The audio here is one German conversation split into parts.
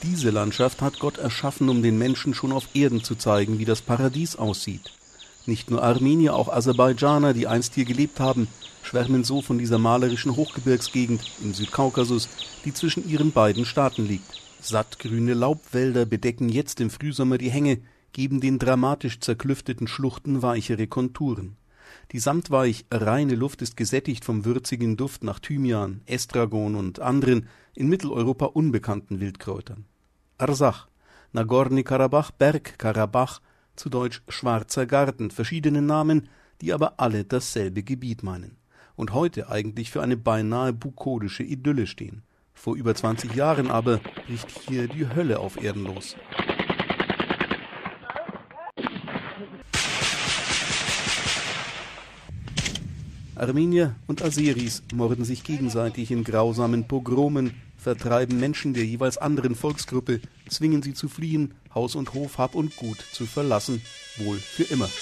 Diese Landschaft hat Gott erschaffen, um den Menschen schon auf Erden zu zeigen, wie das Paradies aussieht. Nicht nur Armenier, auch Aserbaidschaner, die einst hier gelebt haben, schwärmen so von dieser malerischen Hochgebirgsgegend im Südkaukasus, die zwischen ihren beiden Staaten liegt. Sattgrüne Laubwälder bedecken jetzt im Frühsommer die Hänge, geben den dramatisch zerklüfteten Schluchten weichere Konturen. Die samtweich reine Luft ist gesättigt vom würzigen Duft nach Thymian, Estragon und anderen in Mitteleuropa unbekannten Wildkräutern. Arsach, Nagorny-Karabach, Bergkarabach, zu Deutsch Schwarzer Garten, verschiedene Namen, die aber alle dasselbe Gebiet meinen und heute eigentlich für eine beinahe bukolische Idylle stehen. Vor über 20 Jahren aber bricht hier die Hölle auf Erden los. Armenier und Aseris morden sich gegenseitig in grausamen Pogromen, vertreiben Menschen der jeweils anderen Volksgruppe, zwingen sie zu fliehen, Haus und Hof, Hab und Gut zu verlassen, wohl für immer.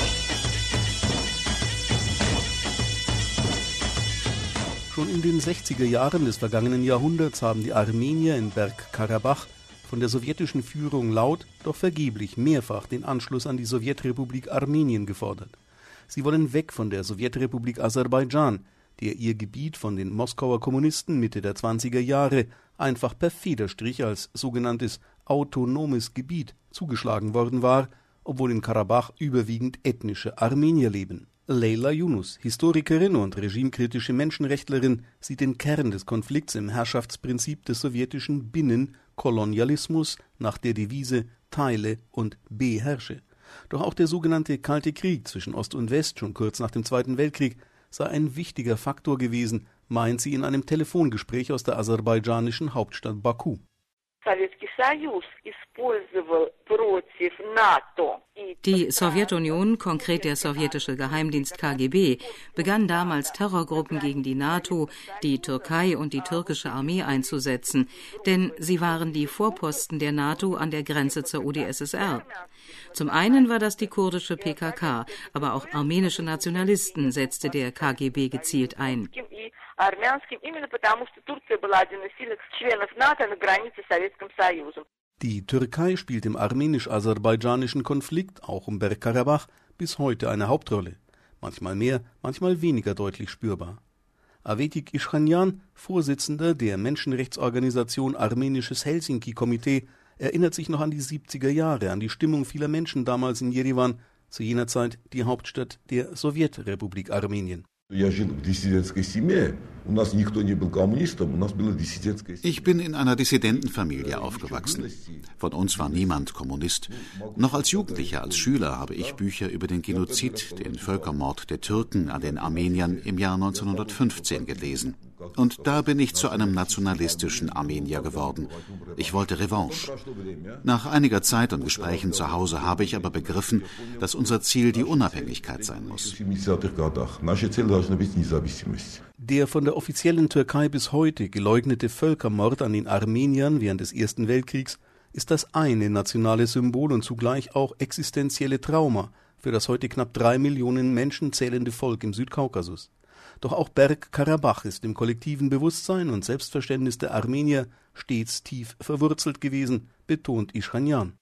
Schon in den 60er Jahren des vergangenen Jahrhunderts haben die Armenier in Bergkarabach von der sowjetischen Führung laut, doch vergeblich mehrfach den Anschluss an die Sowjetrepublik Armenien gefordert. Sie wollen weg von der Sowjetrepublik Aserbaidschan, der ihr Gebiet von den Moskauer Kommunisten Mitte der 20er Jahre einfach per Federstrich als sogenanntes autonomes Gebiet zugeschlagen worden war, obwohl in Karabach überwiegend ethnische Armenier leben. Leyla Yunus, Historikerin und regimekritische Menschenrechtlerin, sieht den Kern des Konflikts im Herrschaftsprinzip des sowjetischen Binnenkolonialismus nach der Devise »Teile und beherrsche«. Doch auch der sogenannte Kalte Krieg zwischen Ost und West, schon kurz nach dem Zweiten Weltkrieg, sei ein wichtiger Faktor gewesen, meint sie in einem Telefongespräch aus der aserbaidschanischen Hauptstadt Baku. Die Sowjetunion, konkret der sowjetische Geheimdienst KGB, begann damals Terrorgruppen gegen die NATO, die Türkei und die türkische Armee einzusetzen, denn sie waren die Vorposten der NATO an der Grenze zur UdSSR. Zum einen war das die kurdische PKK, aber auch armenische Nationalisten setzte der KGB gezielt ein. Die Türkei spielt im armenisch-aserbaidschanischen Konflikt, auch um Bergkarabach, bis heute eine Hauptrolle. Manchmal mehr, manchmal weniger deutlich spürbar. Avetik Ishkhanyan, Vorsitzender der Menschenrechtsorganisation Armenisches Helsinki-Komitee, erinnert sich noch an die 70er Jahre, an die Stimmung vieler Menschen damals in Jerewan, zu jener Zeit die Hauptstadt der Sowjetrepublik Armenien. Ich bin in einer Dissidentenfamilie aufgewachsen. Von uns war niemand Kommunist. Noch als Jugendlicher, als Schüler habe ich Bücher über den Genozid, den Völkermord der Türken an den Armeniern im Jahr 1915 gelesen. Und da bin ich zu einem nationalistischen Armenier geworden. Ich wollte Revanche. Nach einiger Zeit und Gesprächen zu Hause habe ich aber begriffen, dass unser Ziel die Unabhängigkeit sein muss. Der von der offiziellen Türkei bis heute geleugnete Völkermord an den Armeniern während des Ersten Weltkriegs ist das eine nationale Symbol und zugleich auch existenzielle Trauma für das heute knapp 3 Millionen Menschen zählende Volk im Südkaukasus. Doch auch Bergkarabach ist im kollektiven Bewusstsein und Selbstverständnis der Armenier stets tief verwurzelt gewesen, betont Ishkhanyan.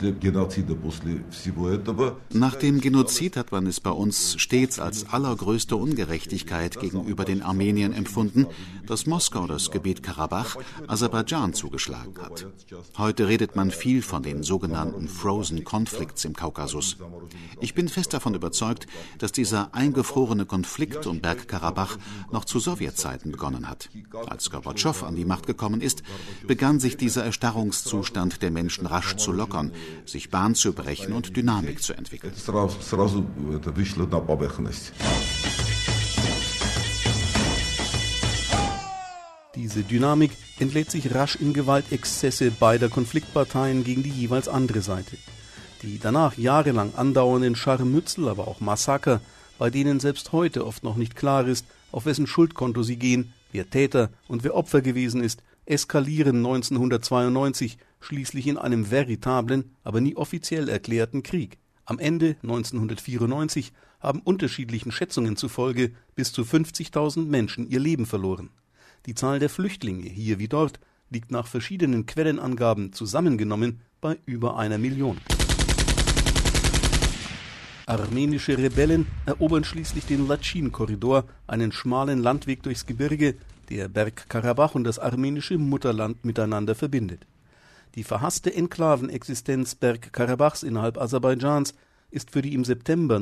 Nach dem Genozid hat man es bei uns stets als allergrößte Ungerechtigkeit gegenüber den Armeniern empfunden, dass Moskau das Gebiet Karabach Aserbaidschan zugeschlagen hat. Heute redet man viel von den sogenannten Frozen Conflicts im Kaukasus. Ich bin fest davon überzeugt, dass dieser eingefrorene Konflikt um Bergkarabach noch zu Sowjetzeiten begonnen hat. Als Gorbatschow an die Macht gekommen ist, begann sich dieser Erstarrungszustand der Menschen rasch zu lockern, sich Bahn zu brechen und Dynamik zu entwickeln. Diese Dynamik entlädt sich rasch in Gewaltexzesse beider Konfliktparteien gegen die jeweils andere Seite. Die danach jahrelang andauernden Scharmützel, aber auch Massaker, bei denen selbst heute oft noch nicht klar ist, auf wessen Schuldkonto sie gehen, wer Täter und wer Opfer gewesen ist, eskalieren 1992 schließlich in einem veritablen, aber nie offiziell erklärten Krieg. Am Ende 1994 haben unterschiedlichen Schätzungen zufolge bis zu 50.000 Menschen ihr Leben verloren. Die Zahl der Flüchtlinge, hier wie dort, liegt nach verschiedenen Quellenangaben zusammengenommen bei über 1 Million. Armenische Rebellen erobern schließlich den Latschin-Korridor, einen schmalen Landweg durchs Gebirge, der Bergkarabach und das armenische Mutterland miteinander verbindet. Die verhasste Enklavenexistenz Bergkarabachs innerhalb Aserbaidschans ist für die im September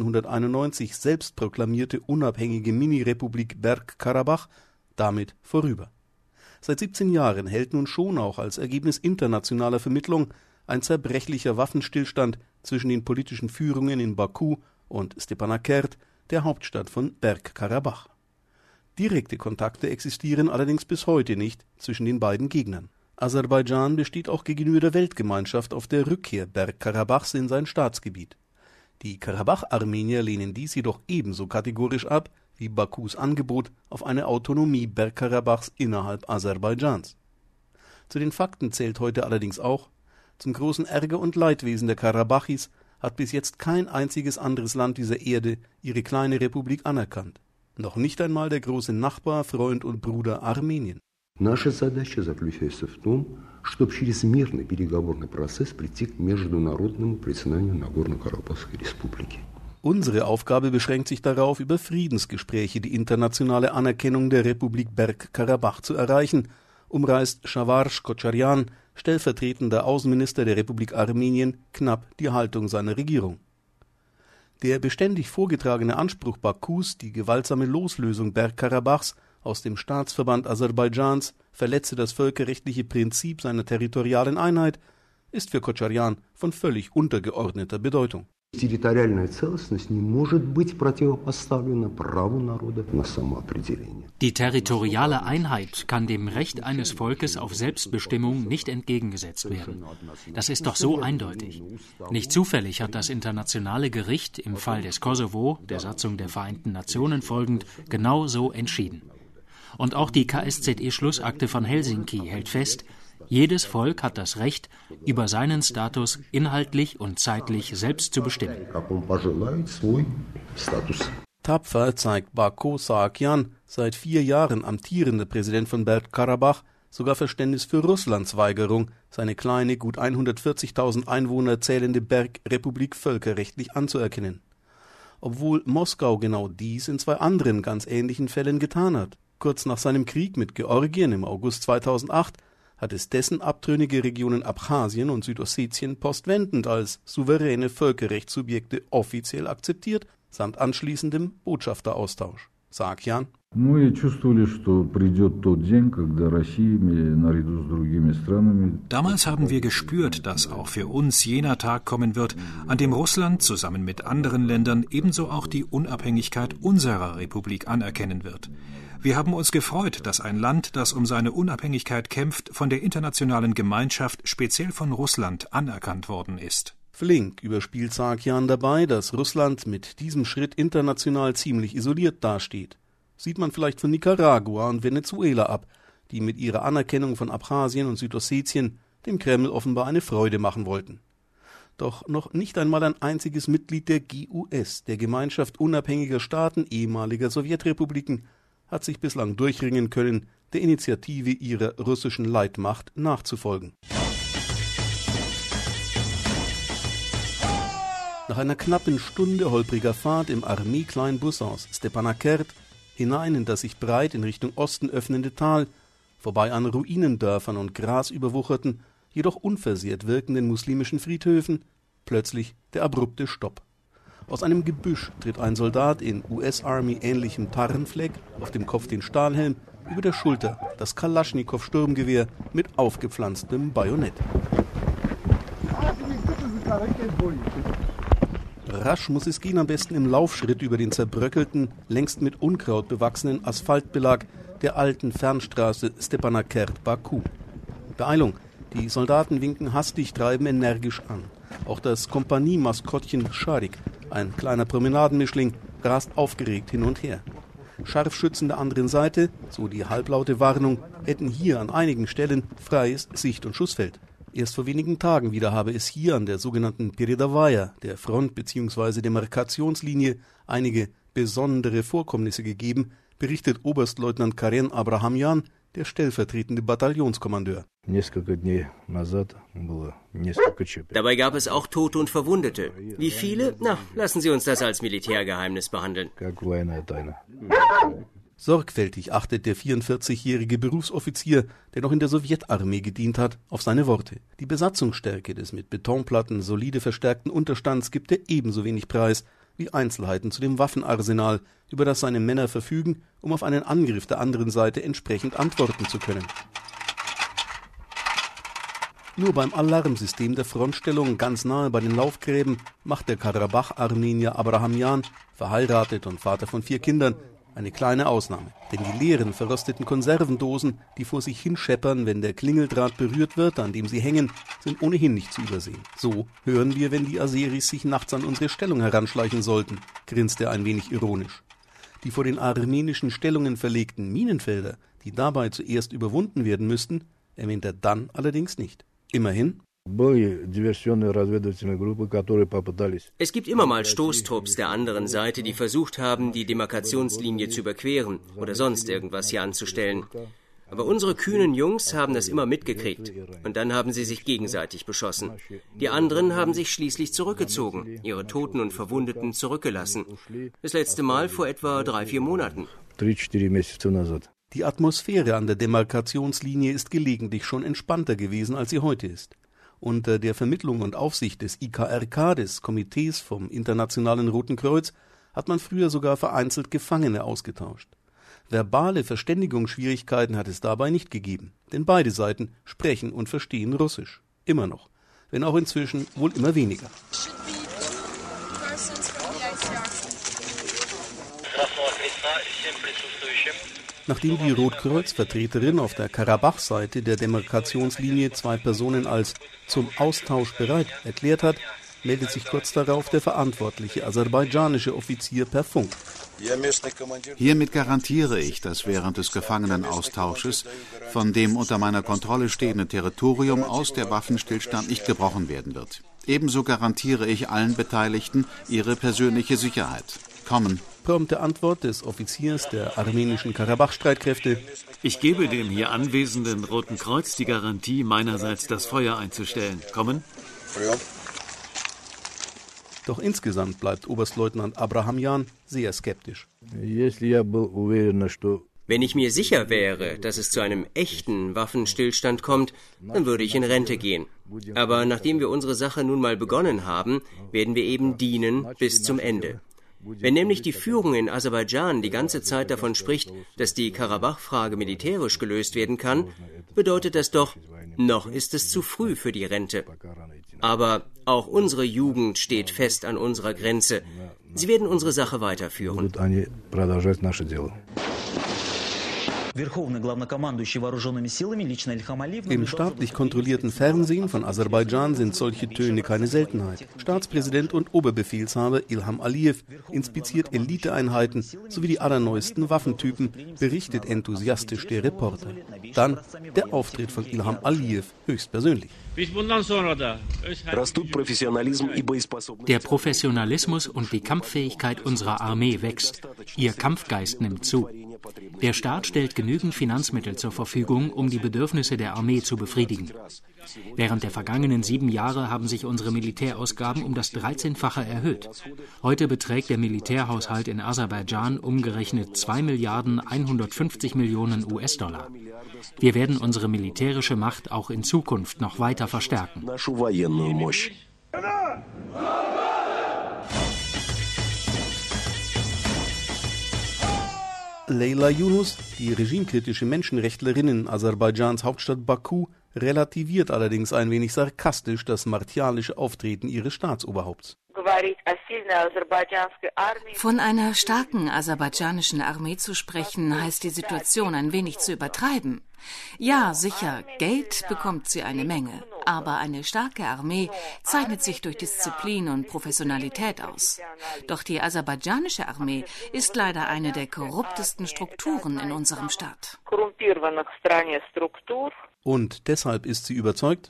1991 selbst proklamierte unabhängige Mini-Republik Bergkarabach damit vorüber. Seit 17 Jahren hält nun schon auch als Ergebnis internationaler Vermittlung ein zerbrechlicher Waffenstillstand zwischen den politischen Führungen in Baku und Stepanakert, der Hauptstadt von Bergkarabach. Direkte Kontakte existieren allerdings bis heute nicht zwischen den beiden Gegnern. Aserbaidschan besteht auch gegenüber der Weltgemeinschaft auf der Rückkehr Bergkarabachs in sein Staatsgebiet. Die Karabach-Armenier lehnen dies jedoch ebenso kategorisch ab wie Bakus Angebot auf eine Autonomie Bergkarabachs innerhalb Aserbaidschans. Zu den Fakten zählt heute allerdings auch: Zum großen Ärger und Leidwesen der Karabachis hat bis jetzt kein einziges anderes Land dieser Erde ihre kleine Republik anerkannt. Noch nicht einmal der große Nachbar, Freund und Bruder Armenien. Наша задача заключается в том, чтобы через мирный переговорный процесс прийти к международному признанию Нагорно-Карабахской Республики. Unsere Aufgabe beschränkt sich darauf, über Friedensgespräche die internationale Anerkennung der Republik Bergkarabach zu erreichen, umreißt Shavarsh Kocharyan, stellvertretender Außenminister der Republik Armenien, knapp die Haltung seiner Regierung. Der beständig vorgetragene Anspruch Bakus, die gewaltsame Loslösung Bergkarabachs aus dem Staatsverband Aserbaidschans verletze das völkerrechtliche Prinzip seiner territorialen Einheit, ist für Kocharyan von völlig untergeordneter Bedeutung. Территориальная целостность не может быть противопоставлена праву народа на самоопределение. Die territoriale Einheit kann dem Recht eines Volkes auf Selbstbestimmung nicht entgegengesetzt werden. Das ist doch so eindeutig. Nicht zufällig hat das Internationale Gericht im Fall des Kosovo, der Satzung der Vereinten Nationen folgend, genau so entschieden. Und auch die KSZE-Schlussakte von Helsinki hält fest: Jedes Volk hat das Recht, über seinen Status inhaltlich und zeitlich selbst zu bestimmen. Tapfer zeigt Bako Saakyan, seit 4 Jahren amtierender Präsident von Bergkarabach, sogar Verständnis für Russlands Weigerung, seine kleine, gut 140.000 Einwohner zählende Bergrepublik völkerrechtlich anzuerkennen. Obwohl Moskau genau dies in 2 anderen ganz ähnlichen Fällen getan hat. Kurz nach seinem Krieg mit Georgien im August 2008 hat es dessen abtrünnige Regionen Abchasien und Südossetien postwendend als souveräne Völkerrechtssubjekte offiziell akzeptiert, samt anschließendem Botschafteraustausch. Saakyan: Damals haben wir gespürt, dass auch für uns jener Tag kommen wird, an dem Russland zusammen mit anderen Ländern ebenso auch die Unabhängigkeit unserer Republik anerkennen wird. Wir haben uns gefreut, dass ein Land, das um seine Unabhängigkeit kämpft, von der internationalen Gemeinschaft, speziell von Russland, anerkannt worden ist. Flink überspielt Saakyan dabei, dass Russland mit diesem Schritt international ziemlich isoliert dasteht. Sieht man vielleicht von Nicaragua und Venezuela ab, die mit ihrer Anerkennung von Abchasien und Südossetien dem Kreml offenbar eine Freude machen wollten. Doch noch nicht einmal ein einziges Mitglied der GUS, der Gemeinschaft unabhängiger Staaten ehemaliger Sowjetrepubliken, hat sich bislang durchringen können, der Initiative ihrer russischen Leitmacht nachzufolgen. Nach einer knappen Stunde holpriger Fahrt im Armee-Kleinbus aus Stepanakert hinein in das sich breit in Richtung Osten öffnende Tal, vorbei an Ruinendörfern und grasüberwucherten, jedoch unversehrt wirkenden muslimischen Friedhöfen, plötzlich der abrupte Stopp. Aus einem Gebüsch tritt ein Soldat in US-Army-ähnlichem Tarnfleck, auf dem Kopf den Stahlhelm, über der Schulter das Kalaschnikow-Sturmgewehr mit aufgepflanztem Bajonett. Rasch muss es gehen, am besten im Laufschritt über den zerbröckelten, längst mit Unkraut bewachsenen Asphaltbelag der alten Fernstraße Stepanakert-Baku. Beeilung, die Soldaten winken hastig, treiben energisch an. Auch das Kompanie-Maskottchen Scharik, ein kleiner Promenadenmischling, rast aufgeregt hin und her. Scharfschützen der anderen Seite, so die halblaute Warnung, hätten hier an einigen Stellen freies Sicht- und Schussfeld. Erst vor wenigen Tagen wieder habe es hier an der sogenannten Peredavaya, der Front- bzw. Demarkationslinie, einige besondere Vorkommnisse gegeben, berichtet Oberstleutnant Karen Abrahamyan, der stellvertretende Bataillonskommandeur. Dabei gab es auch Tote und Verwundete. Wie viele? Na, lassen Sie uns das als Militärgeheimnis behandeln. Sorgfältig achtet der 44-jährige Berufsoffizier, der noch in der Sowjetarmee gedient hat, auf seine Worte. Die Besatzungsstärke des mit Betonplatten solide verstärkten Unterstands gibt er ebenso wenig preis wie Einzelheiten zu dem Waffenarsenal, über das seine Männer verfügen, um auf einen Angriff der anderen Seite entsprechend antworten zu können. Nur beim Alarmsystem der Frontstellung ganz nahe bei den Laufgräben macht der Karabach-Armenier Abrahamjan, verheiratet und Vater von 4 Kindern, eine kleine Ausnahme. Denn die leeren, verrosteten Konservendosen, die vor sich hinscheppern, wenn der Klingeldraht berührt wird, an dem sie hängen, sind ohnehin nicht zu übersehen. So hören wir, wenn die Aseris sich nachts an unsere Stellung heranschleichen sollten, grinst er ein wenig ironisch. Die vor den armenischen Stellungen verlegten Minenfelder, die dabei zuerst überwunden werden müssten, erwähnt er dann allerdings nicht. Immerhin: Es gibt immer mal Stoßtrupps der anderen Seite, die versucht haben, die Demarkationslinie zu überqueren oder sonst irgendwas hier anzustellen. Aber unsere kühnen Jungs haben das immer mitgekriegt und dann haben sie sich gegenseitig beschossen. Die anderen haben sich schließlich zurückgezogen, ihre Toten und Verwundeten zurückgelassen. Das letzte Mal vor etwa 3-4 Monaten. Die Atmosphäre an der Demarkationslinie ist gelegentlich schon entspannter gewesen, als sie heute ist. Unter der Vermittlung und Aufsicht des IKRK, des Komitees vom Internationalen Roten Kreuz, hat man früher sogar vereinzelt Gefangene ausgetauscht. Verbale Verständigungsschwierigkeiten hat es dabei nicht gegeben, denn beide Seiten sprechen und verstehen Russisch. Immer noch, wenn auch inzwischen wohl immer weniger. Nachdem die Rotkreuz-Vertreterin auf der Karabach-Seite der Demarkationslinie 2 Personen als zum Austausch bereit erklärt hat, meldet sich kurz darauf der verantwortliche aserbaidschanische Offizier per Funk. Hiermit garantiere ich, dass während des Gefangenenaustausches von dem unter meiner Kontrolle stehenden Territorium aus der Waffenstillstand nicht gebrochen werden wird. Ebenso garantiere ich allen Beteiligten ihre persönliche Sicherheit. Kommen. Prompte Antwort des Offiziers der armenischen Karabach-Streitkräfte: Ich gebe dem hier anwesenden Roten Kreuz die Garantie, meinerseits das Feuer einzustellen. Kommen? Doch insgesamt bleibt Oberstleutnant Abrahamjan sehr skeptisch. Wenn ich mir sicher wäre, dass es zu einem echten Waffenstillstand kommt, dann würde ich in Rente gehen. Aber nachdem wir unsere Sache nun mal begonnen haben, werden wir eben dienen bis zum Ende. Wenn nämlich die Führung in Aserbaidschan die ganze Zeit davon spricht, dass die Karabach-Frage militärisch gelöst werden kann, bedeutet das doch, noch ist es zu früh für die Rente. Aber auch unsere Jugend steht fest an unserer Grenze. Sie werden unsere Sache weiterführen. Im staatlich kontrollierten Fernsehen von Aserbaidschan sind solche Töne keine Seltenheit. Staatspräsident und Oberbefehlshaber Ilham Aliyev inspiziert Eliteeinheiten sowie die allerneuesten Waffentypen, berichtet enthusiastisch der Reporter. Dann der Auftritt von Ilham Aliyev höchstpersönlich. Der Professionalismus und die Kampffähigkeit unserer Armee wächst. Ihr Kampfgeist nimmt zu. Der Staat stellt genügend Finanzmittel zur Verfügung, um die Bedürfnisse der Armee zu befriedigen. Während der vergangenen 7 Jahre haben sich unsere Militärausgaben um das 13-fache erhöht. Heute beträgt der Militärhaushalt in Aserbaidschan umgerechnet 2.150.000.000 US-Dollar. Wir werden unsere militärische Macht auch in Zukunft noch weiter verstärken. Leyla Yunus, die regimekritische Menschenrechtlerin in Aserbaidschans Hauptstadt Baku, relativiert allerdings ein wenig sarkastisch das martialische Auftreten ihres Staatsoberhaupts. Von einer starken aserbaidschanischen Armee zu sprechen, heißt die Situation ein wenig zu übertreiben. Ja, sicher, Geld bekommt sie eine Menge, aber eine starke Armee zeichnet sich durch Disziplin und Professionalität aus. Doch die aserbaidschanische Armee ist leider eine der korruptesten Strukturen in unserem Staat. Und deshalb ist sie überzeugt,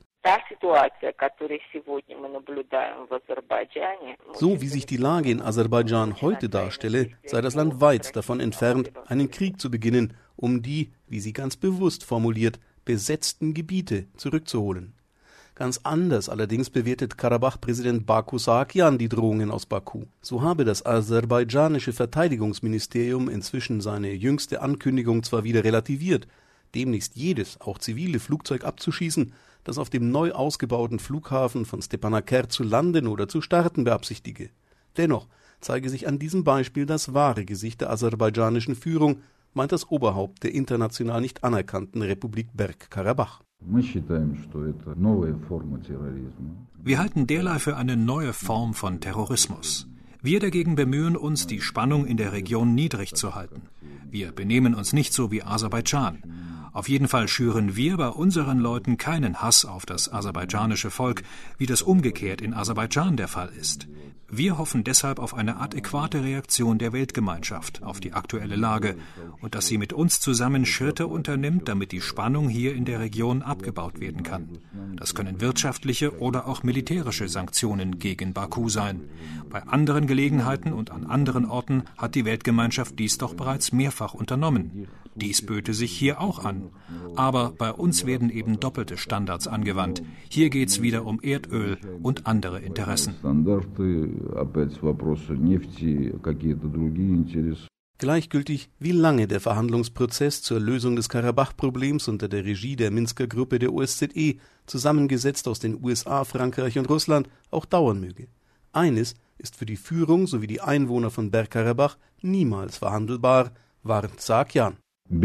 so wie sich die Lage in Aserbaidschan heute darstelle, sei das Land weit davon entfernt, einen Krieg zu beginnen um die, wie sie ganz bewusst formuliert, besetzten Gebiete zurückzuholen. Ganz anders allerdings bewertet Karabach-Präsident Baku Saakjan die Drohungen aus Baku. So habe das aserbaidschanische Verteidigungsministerium inzwischen seine jüngste Ankündigung zwar wieder relativiert, demnächst jedes, auch zivile Flugzeug abzuschießen, das auf dem neu ausgebauten Flughafen von Stepanakert zu landen oder zu starten beabsichtige. Dennoch zeige sich an diesem Beispiel das wahre Gesicht der aserbaidschanischen Führung, meint das Oberhaupt der international nicht anerkannten Republik Bergkarabach. Wir halten derlei für eine neue Form von Terrorismus. Wir dagegen bemühen uns, die Spannung in der Region niedrig zu halten. Wir benehmen uns nicht so wie Aserbaidschan. Auf jeden Fall schüren wir bei unseren Leuten keinen Hass auf das aserbaidschanische Volk, wie das umgekehrt in Aserbaidschan der Fall ist. Wir hoffen deshalb auf eine adäquate Reaktion der Weltgemeinschaft auf die aktuelle Lage und dass sie mit uns zusammen Schritte unternimmt, damit die Spannung hier in der Region abgebaut werden kann. Das können wirtschaftliche oder auch militärische Sanktionen gegen Baku sein. Bei anderen Gelegenheiten und an anderen Orten hat die Weltgemeinschaft dies doch bereits mehrfach unternommen. Dies böte sich hier auch an. Aber bei uns werden eben doppelte Standards angewandt. Hier geht's wieder um Erdöl und andere Interessen. Gleichgültig, wie lange der Verhandlungsprozess zur Lösung des Karabach-Problems unter der Regie der Minsker Gruppe der OSZE, zusammengesetzt aus den USA, Frankreich und Russland, auch dauern möge. Eines ist für die Führung sowie die Einwohner von Bergkarabach niemals verhandelbar, warnt Saakjan.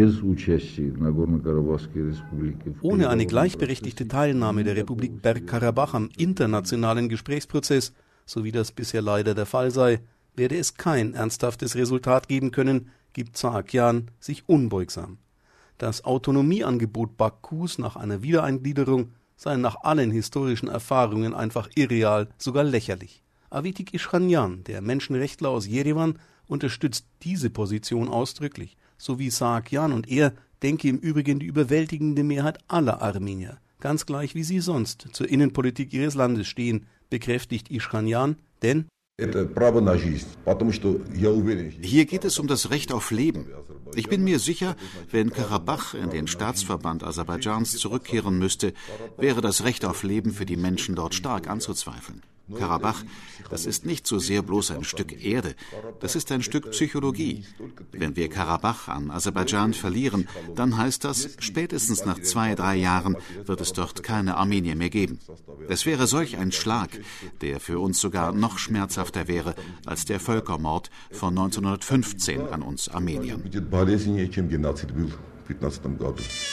Ohne eine gleichberechtigte Teilnahme der Republik Bergkarabach am internationalen Gesprächsprozess, so wie das bisher leider der Fall sei, werde es kein ernsthaftes Resultat geben können, gibt Saakjan sich unbeugsam. Das Autonomieangebot Bakus nach einer Wiedereingliederung sei nach allen historischen Erfahrungen einfach irreal, sogar lächerlich. Avetik Ishranyan, der Menschenrechtler aus Jerewan, unterstützt diese Position ausdrücklich. So wie Saakjan und er denke im Übrigen die überwältigende Mehrheit aller Armenier, ganz gleich wie sie sonst zur Innenpolitik ihres Landes stehen, bekräftigt Ishranyan, denn hier geht es um das Recht auf Leben. Ich bin mir sicher, wenn Karabach in den Staatsverband Aserbaidschans zurückkehren müsste, wäre das Recht auf Leben für die Menschen dort stark anzuzweifeln. Karabach, das ist nicht so sehr bloß ein Stück Erde, das ist ein Stück Psychologie. Wenn wir Karabach an Aserbaidschan verlieren, dann heißt das, spätestens nach 2-3 Jahren wird es dort keine Armenier mehr geben. Es wäre solch ein Schlag, der für uns sogar noch schmerzhafter wäre als der Völkermord von 1915 an uns Armeniern.